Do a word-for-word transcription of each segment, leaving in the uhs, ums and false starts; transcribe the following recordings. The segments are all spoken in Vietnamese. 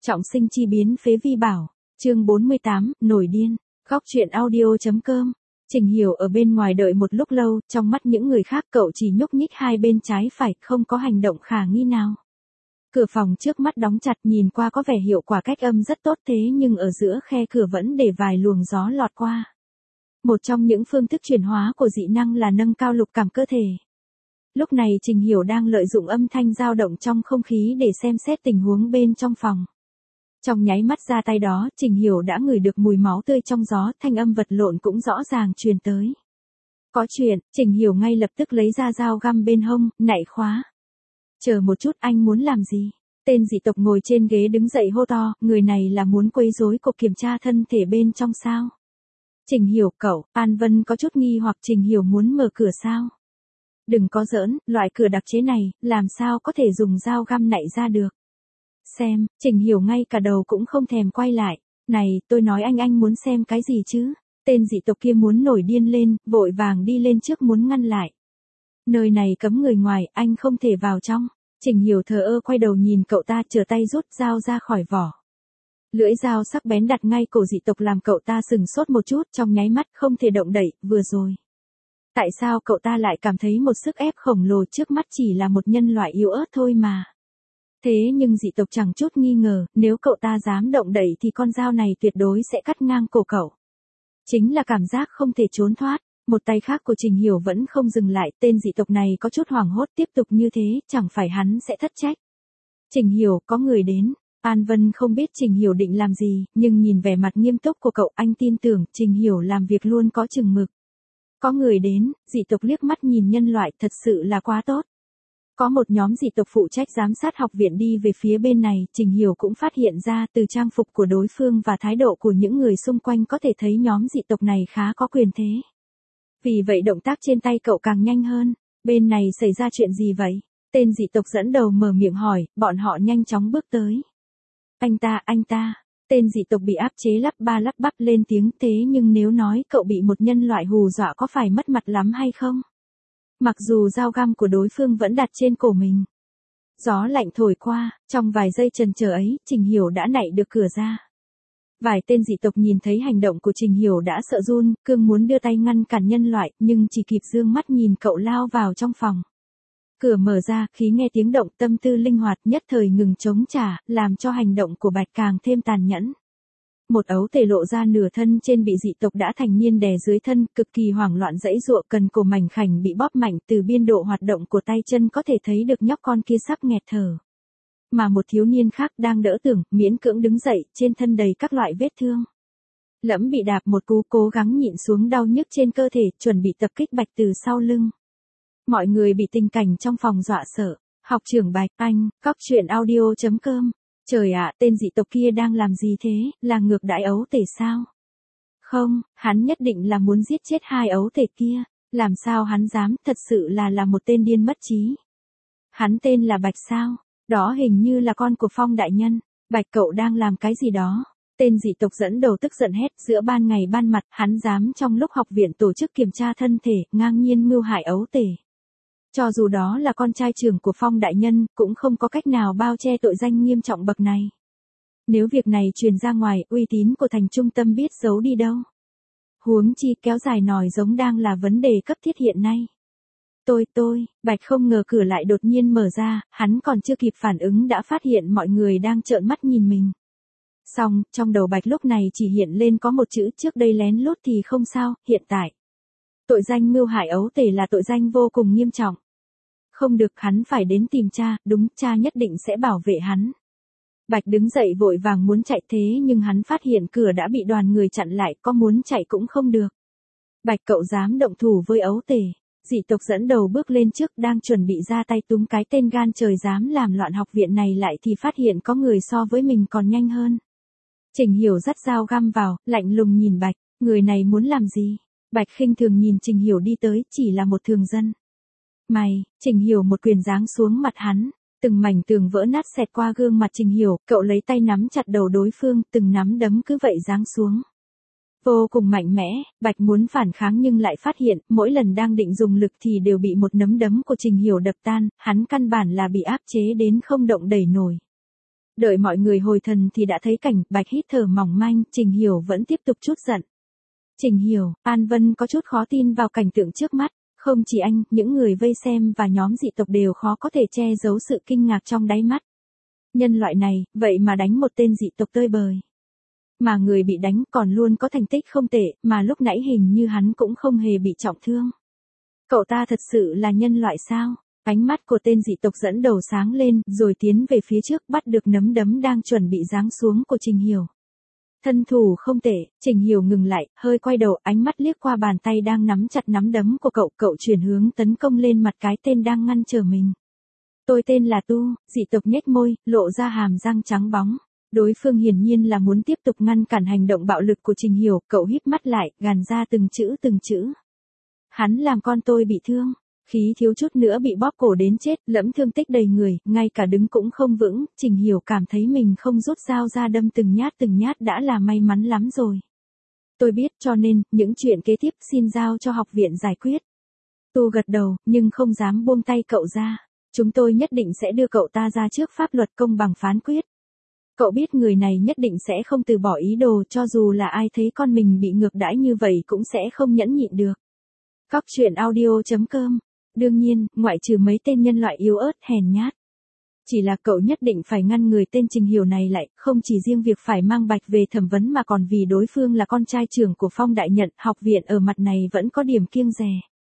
Trọng sinh chi biến phế vi bảo. Chương bốn mươi tám, nổi điên. Góc truyện audio.com. Trình Hiểu ở bên ngoài đợi một lúc lâu, trong mắt những người khác cậu chỉ nhúc nhích hai bên trái phải, không có hành động khả nghi nào. Cửa phòng trước mắt đóng chặt, nhìn qua có vẻ hiệu quả cách âm rất tốt, thế nhưng ở giữa khe cửa vẫn để vài luồng gió lọt qua. Một trong những phương thức chuyển hóa của dị năng là nâng cao lục cảm cơ thể. Lúc này Trình Hiểu đang lợi dụng âm thanh dao động trong không khí để xem xét tình huống bên trong phòng. Trong nháy mắt ra tay đó, Trình Hiểu đã ngửi được mùi máu tươi trong gió, thanh âm vật lộn cũng rõ ràng truyền tới. Có chuyện, Trình Hiểu ngay lập tức lấy ra dao găm bên hông, nạy khóa. Chờ một chút, anh muốn làm gì? Tên dị tộc ngồi trên ghế đứng dậy hô to, người này là muốn quấy rối cục kiểm tra thân thể bên trong sao? Trình Hiểu, cậu, An Vân có chút nghi hoặc. Trình Hiểu muốn mở cửa sao? Đừng có giỡn, loại cửa đặc chế này, làm sao có thể dùng dao găm nạy ra được? Xem, Trình Hiểu ngay cả đầu cũng không thèm quay lại. Này, tôi nói anh anh muốn xem cái gì chứ? Tên dị tộc kia muốn nổi điên lên, vội vàng đi lên trước muốn ngăn lại. Nơi này cấm người ngoài, anh không thể vào trong. Trình Hiểu thờ ơ quay đầu nhìn cậu ta, trở tay rút dao ra khỏi vỏ. Lưỡi dao sắc bén đặt ngay cổ dị tộc làm cậu ta sừng sốt một chút, trong nháy mắt không thể động đậy. Vừa rồi, tại sao cậu ta lại cảm thấy một sức ép khổng lồ trước mắt chỉ là một nhân loại yếu ớt thôi mà. Thế nhưng dị tộc chẳng chút nghi ngờ, nếu cậu ta dám động đậy thì con dao này tuyệt đối sẽ cắt ngang cổ cậu. Chính là cảm giác không thể trốn thoát. Một tay khác của Trình Hiểu vẫn không dừng lại, tên dị tộc này có chút hoảng hốt, tiếp tục như thế, chẳng phải hắn sẽ thất trách. Trình Hiểu, có người đến. An Vân không biết Trình Hiểu định làm gì, nhưng nhìn vẻ mặt nghiêm túc của cậu, anh tin tưởng Trình Hiểu làm việc luôn có chừng mực. Có người đến, dị tộc liếc mắt nhìn nhân loại, thật sự là quá tốt. Có một nhóm dị tộc phụ trách giám sát học viện đi về phía bên này, Trình Hiểu cũng phát hiện ra từ trang phục của đối phương và thái độ của những người xung quanh có thể thấy nhóm dị tộc này khá có quyền thế. Vì vậy động tác trên tay cậu càng nhanh hơn. Bên này xảy ra chuyện gì vậy? Tên dị tộc dẫn đầu mở miệng hỏi, bọn họ nhanh chóng bước tới. Anh ta, anh ta. Tên dị tộc bị áp chế lắp ba lắp bắp lên tiếng, thế nhưng nếu nói cậu bị một nhân loại hù dọa có phải mất mặt lắm hay không? Mặc dù dao găm của đối phương vẫn đặt trên cổ mình. Gió lạnh thổi qua, trong vài giây chần chờ ấy, Trình Hiểu đã nạy được cửa ra. Vài tên dị tộc nhìn thấy hành động của Trình Hiểu đã sợ run, cương muốn đưa tay ngăn cản nhân loại, nhưng chỉ kịp dương mắt nhìn cậu lao vào trong phòng. Cửa mở ra, khí nghe tiếng động, tâm tư linh hoạt nhất thời ngừng chống trả, làm cho hành động của Bạch càng thêm tàn nhẫn. Một ấu tể lộ ra nửa thân trên bị dị tộc đã thành niên đè dưới thân, cực kỳ hoảng loạn dãy giụa, cần cổ mảnh khảnh bị bóp mạnh, từ biên độ hoạt động của tay chân có thể thấy được nhóc con kia sắp nghẹt thở. Mà một thiếu niên khác đang đỡ tưởng, miễn cưỡng đứng dậy, trên thân đầy các loại vết thương. Lẫm bị đạp một cú, cố gắng nhịn xuống đau nhức trên cơ thể, chuẩn bị tập kích Bạch từ sau lưng. Mọi người bị tình cảnh trong phòng dọa sợ. Học trưởng Bạch, anh, góc truyện audio.com. Trời ạ, tên dị tộc kia đang làm gì thế, là ngược đãi ấu tể sao? Không, hắn nhất định là muốn giết chết hai ấu tể kia. Làm sao hắn dám, thật sự là là một tên điên mất trí. Hắn tên là Bạch sao? Đó hình như là con của Phong đại nhân. Bạch, cậu đang làm cái gì đó? Tên dị tộc dẫn đầu tức giận hét, giữa ban ngày ban mặt, hắn dám trong lúc học viện tổ chức kiểm tra thân thể, ngang nhiên mưu hại ấu tể. Cho dù đó là con trai trưởng của Phong đại nhân, cũng không có cách nào bao che tội danh nghiêm trọng bậc này. Nếu việc này truyền ra ngoài, uy tín của thành trung tâm biết giấu đi đâu. Huống chi kéo dài nòi giống đang là vấn đề cấp thiết hiện nay. Tôi tôi, Bạch không ngờ cửa lại đột nhiên mở ra, hắn còn chưa kịp phản ứng đã phát hiện mọi người đang trợn mắt nhìn mình. Xong, trong đầu Bạch lúc này chỉ hiện lên có một chữ, trước đây lén lút thì không sao, hiện tại. Tội danh mưu hại ấu tể là tội danh vô cùng nghiêm trọng. Không được, hắn phải đến tìm cha, đúng, cha nhất định sẽ bảo vệ hắn. Bạch đứng dậy vội vàng muốn chạy, thế nhưng hắn phát hiện cửa đã bị đoàn người chặn lại, có muốn chạy cũng không được. Bạch, cậu dám động thủ với ấu tể? Dị tộc dẫn đầu bước lên trước, đang chuẩn bị ra tay túm cái tên gan trời dám làm loạn học viện này lại thì phát hiện có người so với mình còn nhanh hơn. Trình Hiểu dắt dao găm vào, lạnh lùng nhìn Bạch, người này muốn làm gì? Bạch khinh thường nhìn Trình Hiểu đi tới, chỉ là một thường dân. Mày, Trình Hiểu một quyền giáng xuống mặt hắn, từng mảnh tường vỡ nát xẹt qua gương mặt Trình Hiểu, cậu lấy tay nắm chặt đầu đối phương, từng nắm đấm cứ vậy giáng xuống. Vô cùng mạnh mẽ, Bạch muốn phản kháng nhưng lại phát hiện, mỗi lần đang định dùng lực thì đều bị một nắm đấm của Trình Hiểu đập tan, hắn căn bản là bị áp chế đến không động đẩy nổi. Đợi mọi người hồi thần thì đã thấy cảnh Bạch hít thở mỏng manh, Trình Hiểu vẫn tiếp tục trút giận. Trình Hiểu, An Vân có chút khó tin vào cảnh tượng trước mắt, không chỉ anh, những người vây xem và nhóm dị tộc đều khó có thể che giấu sự kinh ngạc trong đáy mắt. Nhân loại này, vậy mà đánh một tên dị tộc tơi bời. Mà người bị đánh còn luôn có thành tích không tệ, mà lúc nãy hình như hắn cũng không hề bị trọng thương. Cậu ta thật sự là nhân loại sao? Ánh mắt của tên dị tộc dẫn đầu sáng lên, rồi tiến về phía trước bắt được nắm đấm đang chuẩn bị giáng xuống của Trình Hiểu. Thân thủ không tệ, Trình Hiểu ngừng lại, hơi quay đầu, ánh mắt liếc qua bàn tay đang nắm chặt nắm đấm của cậu, cậu chuyển hướng tấn công lên mặt cái tên đang ngăn trở mình. Tôi tên là Tu, dị tộc nhếch môi, lộ ra hàm răng trắng bóng. Đối phương hiển nhiên là muốn tiếp tục ngăn cản hành động bạo lực của Trình Hiểu, cậu híp mắt lại, gàn ra từng chữ từng chữ. Hắn làm con tôi bị thương, khí thiếu chút nữa bị bóp cổ đến chết, lẫm thương tích đầy người, ngay cả đứng cũng không vững, Trình Hiểu cảm thấy mình không rút dao ra đâm từng nhát từng nhát đã là may mắn lắm rồi. Tôi biết, cho nên, những chuyện kế tiếp xin giao cho học viện giải quyết. Tu gật đầu, nhưng không dám buông tay cậu ra. Chúng tôi nhất định sẽ đưa cậu ta ra trước pháp luật công bằng phán quyết. Cậu biết người này nhất định sẽ không từ bỏ ý đồ, cho dù là ai thấy con mình bị ngược đãi như vậy cũng sẽ không nhẫn nhịn được. Cóc truyện audio chấm com. Đương nhiên, ngoại trừ mấy tên nhân loại yếu ớt hèn nhát. Chỉ là cậu nhất định phải ngăn người tên Trình Hiểu này lại, không chỉ riêng việc phải mang Bạch về thẩm vấn mà còn vì đối phương là con trai trưởng của Phong Đại Nhận, học viện ở mặt này vẫn có điểm kiêng dè.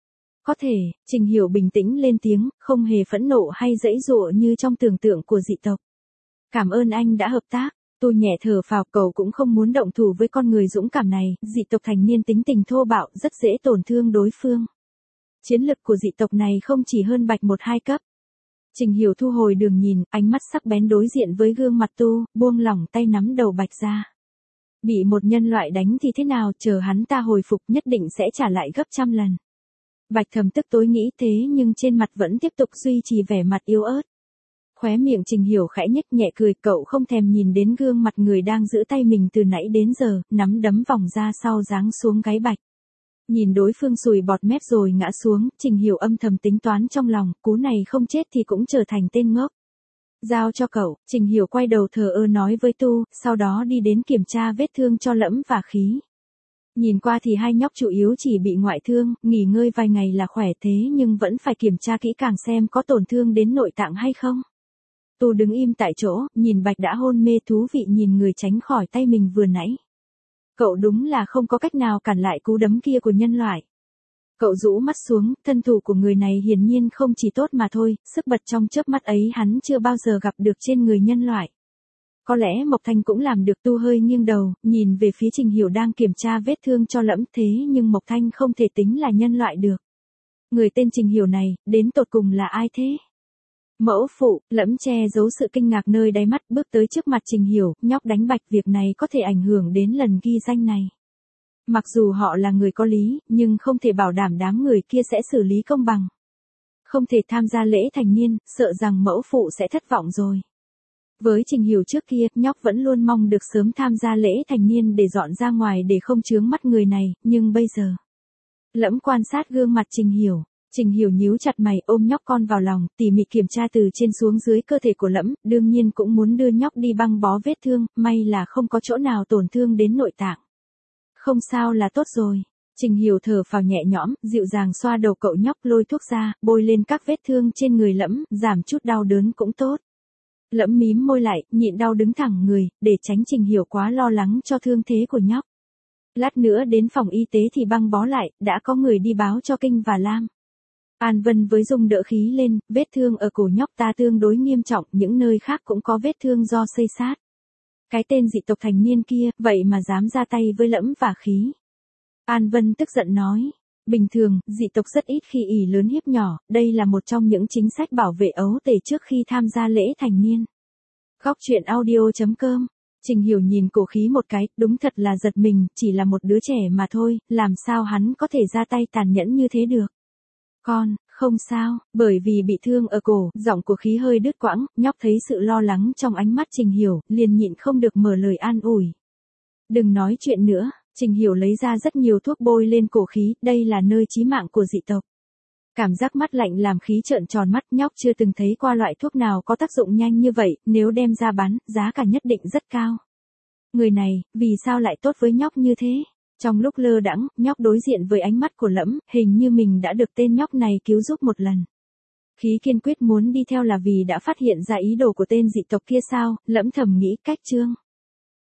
Có thể, Trình Hiểu bình tĩnh lên tiếng, không hề phẫn nộ hay giãy giụa như trong tưởng tượng của dị tộc. Cảm ơn anh đã hợp tác. Tu nhẹ thở phào, cậu cũng không muốn động thủ với con người dũng cảm này, dị tộc thành niên tính tình thô bạo, rất dễ tổn thương đối phương. Chiến lực của dị tộc này không chỉ hơn Bạch một hai cấp. Trình Hiểu thu hồi đường nhìn, ánh mắt sắc bén đối diện với gương mặt Tu, buông lỏng tay nắm đầu Bạch ra. Bị một nhân loại đánh thì thế nào, chờ hắn ta hồi phục nhất định sẽ trả lại gấp trăm lần. Bạch thầm tức tối nghĩ thế nhưng trên mặt vẫn tiếp tục duy trì vẻ mặt yếu ớt. Khóe miệng Trình Hiểu khẽ nhếch nhẹ cười, cậu không thèm nhìn đến gương mặt người đang giữ tay mình từ nãy đến giờ, nắm đấm vòng ra sau giáng xuống gáy Bạch. Nhìn đối phương sùi bọt mép rồi ngã xuống, Trình Hiểu âm thầm tính toán trong lòng, cú này không chết thì cũng trở thành tên ngốc. Giao cho cậu, Trình Hiểu quay đầu thờ ơ nói với Tu, sau đó đi đến kiểm tra vết thương cho Lẫm và Khí. Nhìn qua thì hai nhóc chủ yếu chỉ bị ngoại thương, nghỉ ngơi vài ngày là khỏe, thế nhưng vẫn phải kiểm tra kỹ càng xem có tổn thương đến nội tạng hay không. Tu đứng im tại chỗ, nhìn Bạch đã hôn mê thú vị nhìn người tránh khỏi tay mình vừa nãy. Cậu đúng là không có cách nào cản lại cú đấm kia của nhân loại. Cậu rũ mắt xuống, thân thủ của người này hiển nhiên không chỉ tốt mà thôi, sức bật trong chớp mắt ấy hắn chưa bao giờ gặp được trên người nhân loại. Có lẽ Mộc Thanh cũng làm được. Tu hơi nghiêng đầu, nhìn về phía Trình Hiểu đang kiểm tra vết thương cho Lẫm, thế nhưng Mộc Thanh không thể tính là nhân loại được. Người tên Trình Hiểu này, đến tột cùng là ai thế? Mẫu phụ, Lẫm che giấu sự kinh ngạc nơi đáy mắt, bước tới trước mặt Trình Hiểu, nhóc đánh Bạch, việc này có thể ảnh hưởng đến lần ghi danh này. Mặc dù họ là người có lý, nhưng không thể bảo đảm đám người kia sẽ xử lý công bằng. Không thể tham gia lễ thành niên, sợ rằng mẫu phụ sẽ thất vọng rồi. Với Trình Hiểu trước kia, nhóc vẫn luôn mong được sớm tham gia lễ thành niên để dọn ra ngoài để không chướng mắt người này, nhưng bây giờ. Lẫm quan sát gương mặt Trình Hiểu. Trình Hiểu nhíu chặt mày, ôm nhóc con vào lòng, tỉ mỉ kiểm tra từ trên xuống dưới cơ thể của Lẫm, đương nhiên cũng muốn đưa nhóc đi băng bó vết thương, may là không có chỗ nào tổn thương đến nội tạng. Không sao là tốt rồi. Trình Hiểu thở phào nhẹ nhõm, dịu dàng xoa đầu cậu nhóc, lôi thuốc ra, bôi lên các vết thương trên người Lẫm, giảm chút đau đớn cũng tốt. Lẫm mím môi lại, nhịn đau đứng thẳng người, để tránh Trình Hiểu quá lo lắng cho thương thế của nhóc. Lát nữa đến phòng y tế thì băng bó lại, đã có người đi báo cho Kinh và Lam. An Vân với Dung đỡ Khí lên, vết thương ở cổ nhóc ta tương đối nghiêm trọng, những nơi khác cũng có vết thương do xây sát. Cái tên dị tộc thành niên kia, vậy mà dám ra tay với Lẫm và Khí. An Vân tức giận nói, bình thường, dị tộc rất ít khi ỷ lớn hiếp nhỏ, đây là một trong những chính sách bảo vệ ấu tể trước khi tham gia lễ thành niên. Góc truyện audio chấm com. Trình Hiểu nhìn cổ Khí một cái, đúng thật là giật mình, chỉ là một đứa trẻ mà thôi, làm sao hắn có thể ra tay tàn nhẫn như thế được. Con, không sao, bởi vì bị thương ở cổ, giọng của Khí hơi đứt quãng, nhóc thấy sự lo lắng trong ánh mắt Trình Hiểu, liền nhịn không được mở lời an ủi. Đừng nói chuyện nữa, Trình Hiểu lấy ra rất nhiều thuốc bôi lên cổ Khí, đây là nơi chí mạng của dị tộc. Cảm giác mắt lạnh làm khí trợn tròn mắt, nhóc chưa từng thấy qua loại thuốc nào có tác dụng nhanh như vậy, nếu đem ra bán, giá cả nhất định rất cao. Người này, vì sao lại tốt với nhóc như thế? Trong lúc lơ đãng, nhóc đối diện với ánh mắt của Lẫm, hình như mình đã được tên nhóc này cứu giúp một lần. Khí kiên quyết muốn đi theo là vì đã phát hiện ra ý đồ của tên dị tộc kia sao, Lẫm thầm nghĩ cách Trương.